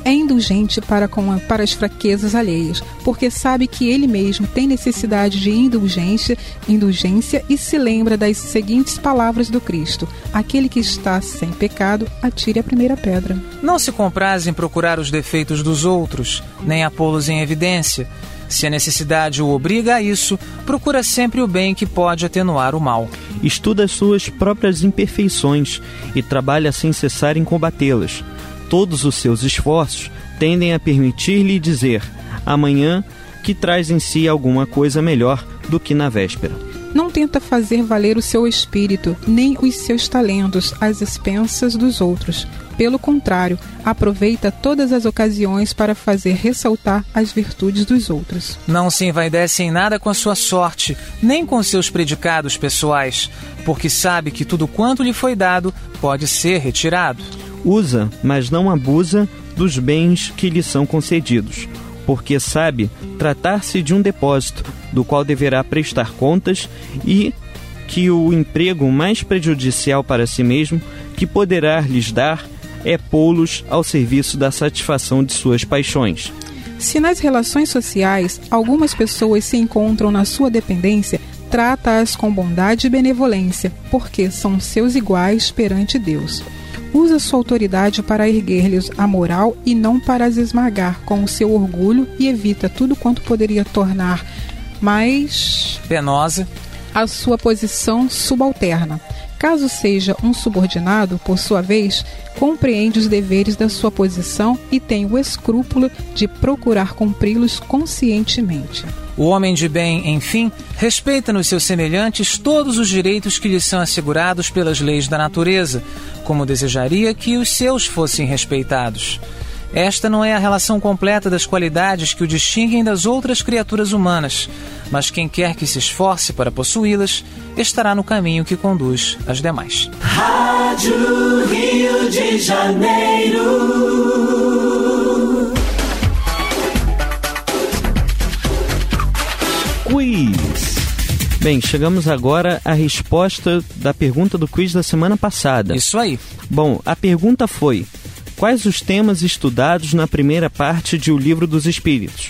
É indulgente para, com a, para as fraquezas alheias, porque sabe que ele mesmo tem necessidade de indulgência, indulgência e se lembra das seguintes palavras do Cristo: aquele que está sem pecado, atire a primeira pedra. Não se compraz em procurar os defeitos dos outros, nem a pô-los em evidência. Se a necessidade o obriga a isso, procura sempre o bem que pode atenuar o mal. Estuda as suas próprias imperfeições e trabalha sem cessar em combatê-las. Todos os seus esforços tendem a permitir-lhe dizer, amanhã, que traz em si alguma coisa melhor do que na véspera. Não tenta fazer valer o seu espírito, nem os seus talentos às expensas dos outros. Pelo contrário, aproveita todas as ocasiões para fazer ressaltar as virtudes dos outros. Não se envaidece em nada com a sua sorte, nem com seus predicados pessoais, porque sabe que tudo quanto lhe foi dado pode ser retirado. Usa, mas não abusa, dos bens que lhe são concedidos, porque sabe tratar-se de um depósito, do qual deverá prestar contas, e que o emprego mais prejudicial para si mesmo que poderá lhes dar é pô-los ao serviço da satisfação de suas paixões. Se nas relações sociais algumas pessoas se encontram na sua dependência, trata-as com bondade e benevolência, porque são seus iguais perante Deus. Usa sua autoridade para erguer-lhes a moral e não para as esmagar com o seu orgulho, e evita tudo quanto poderia tornar mais penosa a sua posição subalterna. Caso seja um subordinado, por sua vez, compreende os deveres da sua posição e tem o escrúpulo de procurar cumpri-los conscientemente. O homem de bem, enfim, respeita nos seus semelhantes todos os direitos que lhes são assegurados pelas leis da natureza, como desejaria que os seus fossem respeitados. Esta não é a relação completa das qualidades que o distinguem das outras criaturas humanas, mas quem quer que se esforce para possuí-las estará no caminho que conduz às demais. Rádio Rio de Janeiro. Quiz. Bem, chegamos agora à resposta da pergunta do quiz da semana passada. Isso aí. Bom, a pergunta foi: quais os temas estudados na primeira parte de O Livro dos Espíritos?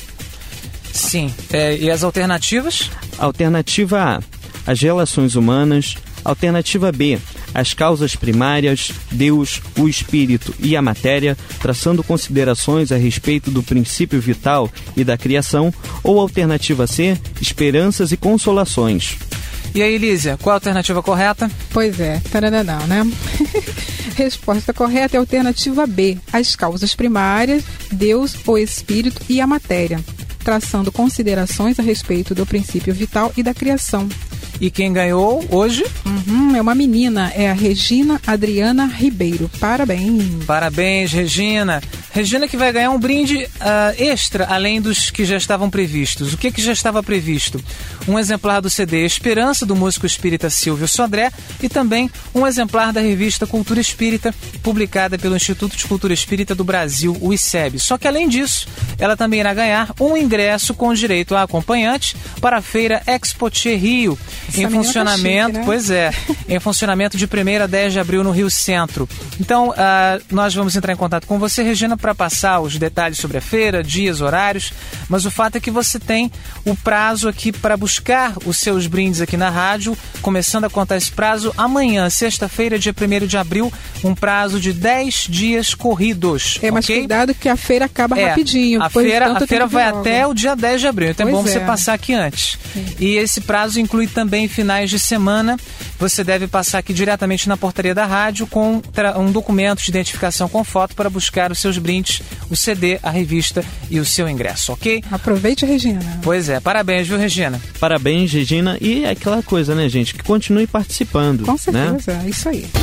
Sim. É, e as alternativas? Alternativa A, as relações humanas. Alternativa B, as causas primárias, Deus, o espírito e a matéria, traçando considerações a respeito do princípio vital e da criação. Ou alternativa C, esperanças e consolações. E aí, Lísia, qual a alternativa correta? Pois é, taranadão, né? Resposta correta é a alternativa B, as causas primárias, Deus, o espírito e a matéria, traçando considerações a respeito do princípio vital e da criação. E quem ganhou hoje? Uhum, é uma menina, é a Regina Adriana Ribeiro. Parabéns! Parabéns, Regina! Regina que vai ganhar um brinde uh, extra, além dos que já estavam previstos. O que, que já estava previsto? Um exemplar do C D Esperança, do músico espírita Silvio Sodré, e também um exemplar da revista Cultura Espírita, publicada pelo Instituto de Cultura Espírita do Brasil, o I C E B. Só que, além disso, ela também irá ganhar um ingresso com direito a acompanhante para a feira Expotier Rio, Essa em funcionamento, tá chique, né? pois é, em funcionamento de primeiro a dez de abril no Rio Centro. Então, uh, nós vamos entrar em contato com você, Regina, para passar os detalhes sobre a feira, dias, horários, mas o fato é que você tem o prazo aqui para buscar os seus brindes aqui na rádio, começando a contar esse prazo amanhã, sexta-feira, dia primeiro de abril, um prazo de dez dias corridos. É, mas okay? Cuidado que a feira acaba é, rapidinho. A feira, a feira vai logo. até o dia dez de abril, então Pois é bom você é. passar aqui antes. Sim. E esse prazo inclui também finais de semana. Você deve passar aqui diretamente na portaria da rádio com um documento de identificação com foto para buscar os seus brindes, o C D, a revista e o seu ingresso, ok? Aproveite, Regina. Pois é, parabéns, viu, Regina? Parabéns, Regina. E é aquela coisa, né, gente? Que continue participando. Com certeza, né? é isso aí.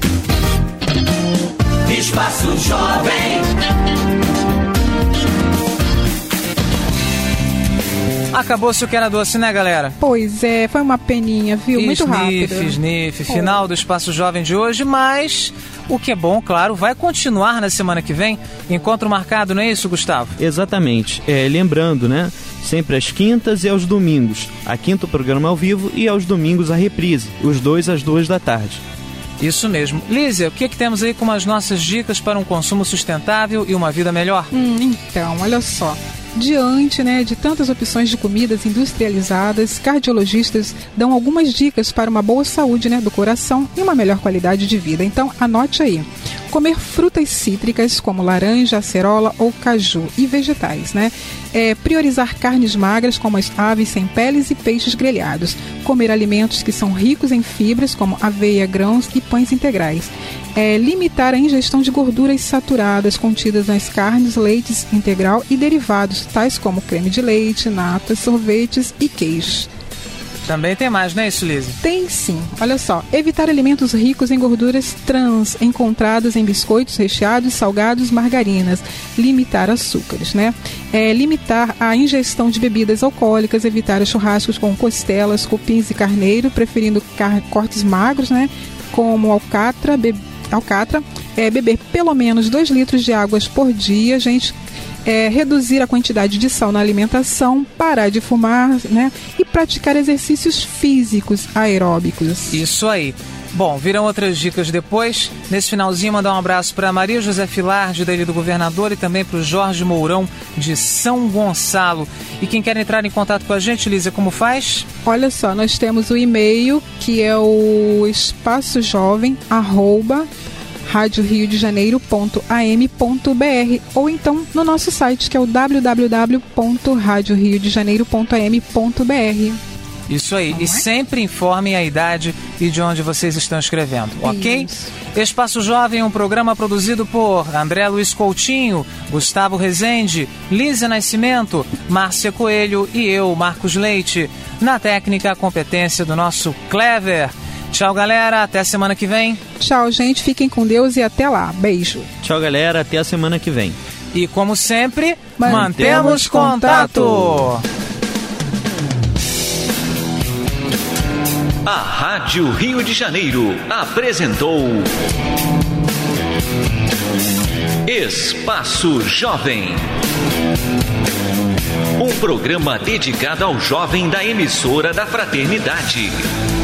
Espaço Jovem. Acabou-se o que era doce, né, galera? Pois é, foi uma peninha, viu? Muito rápido. Sniff, sniff, final Oh. do Espaço Jovem de hoje, mas o que é bom, claro, vai continuar na semana que vem. Encontro marcado, não é isso, Gustavo? Exatamente. É, lembrando, né? Sempre às quintas e aos domingos. A quinta o programa ao vivo e aos domingos a reprise. Os dois às duas da tarde. Isso mesmo. Lízia, o que, é que temos aí como as nossas dicas para um consumo sustentável e uma vida melhor? Hum, então, olha só. Diante, né, de tantas opções de comidas industrializadas, cardiologistas dão algumas dicas para uma boa saúde, né, do coração e uma melhor qualidade de vida. Então, anote aí. Comer frutas cítricas como laranja, acerola ou caju e vegetais, né? É, priorizar carnes magras como as aves sem peles e peixes grelhados. Comer alimentos que são ricos em fibras como aveia, grãos e pães integrais. É, limitar a ingestão de gorduras saturadas contidas nas carnes, leites integral e derivados, tais como creme de leite, natas, sorvetes e queijos. Também tem mais, não é isso, Lízia? Tem sim. Olha só. Evitar alimentos ricos em gorduras trans encontradas em biscoitos recheados, salgados, margarinas. Limitar açúcares, né? É, limitar a ingestão de bebidas alcoólicas, evitar os churrascos com costelas, cupins e carneiro, preferindo car- cortes magros, né? Como alcatra, be- alcatra. É, beber pelo menos dois litros de águas por dia, gente. É, reduzir a quantidade de sal na alimentação, parar de fumar, né? E praticar exercícios físicos aeróbicos. Isso aí. Bom, virão outras dicas depois. Nesse finalzinho, mandar um abraço para Maria José Filardi, da Ilha do Governador, e também para o Jorge Mourão, de São Gonçalo. E quem quer entrar em contato com a gente, Lízia, como faz? Olha só, nós temos o e-mail, que é o espaçojovem, arroba, rádio rio de janeiro ponto a m ponto b r, ou então no nosso site, que é o w w w ponto rádio rio de janeiro ponto a m ponto b r. Isso aí. Não e é? Sempre informem a idade e de onde vocês estão escrevendo, ok? Isso. Espaço Jovem é um programa produzido por André Luiz Coutinho, Gustavo Rezende, Lízia Nascimento, Márcia Coelho e eu, Marcos Leite. Na técnica, a competência do nosso Clever. Tchau, galera. Até a semana que vem. Tchau, gente. Fiquem com Deus e até lá. Beijo. Tchau, galera. Até a semana que vem. E, como sempre, mantemos, mantemos contato. contato. A Rádio Rio de Janeiro apresentou Espaço Jovem. Um programa dedicado ao jovem da emissora da Fraternidade.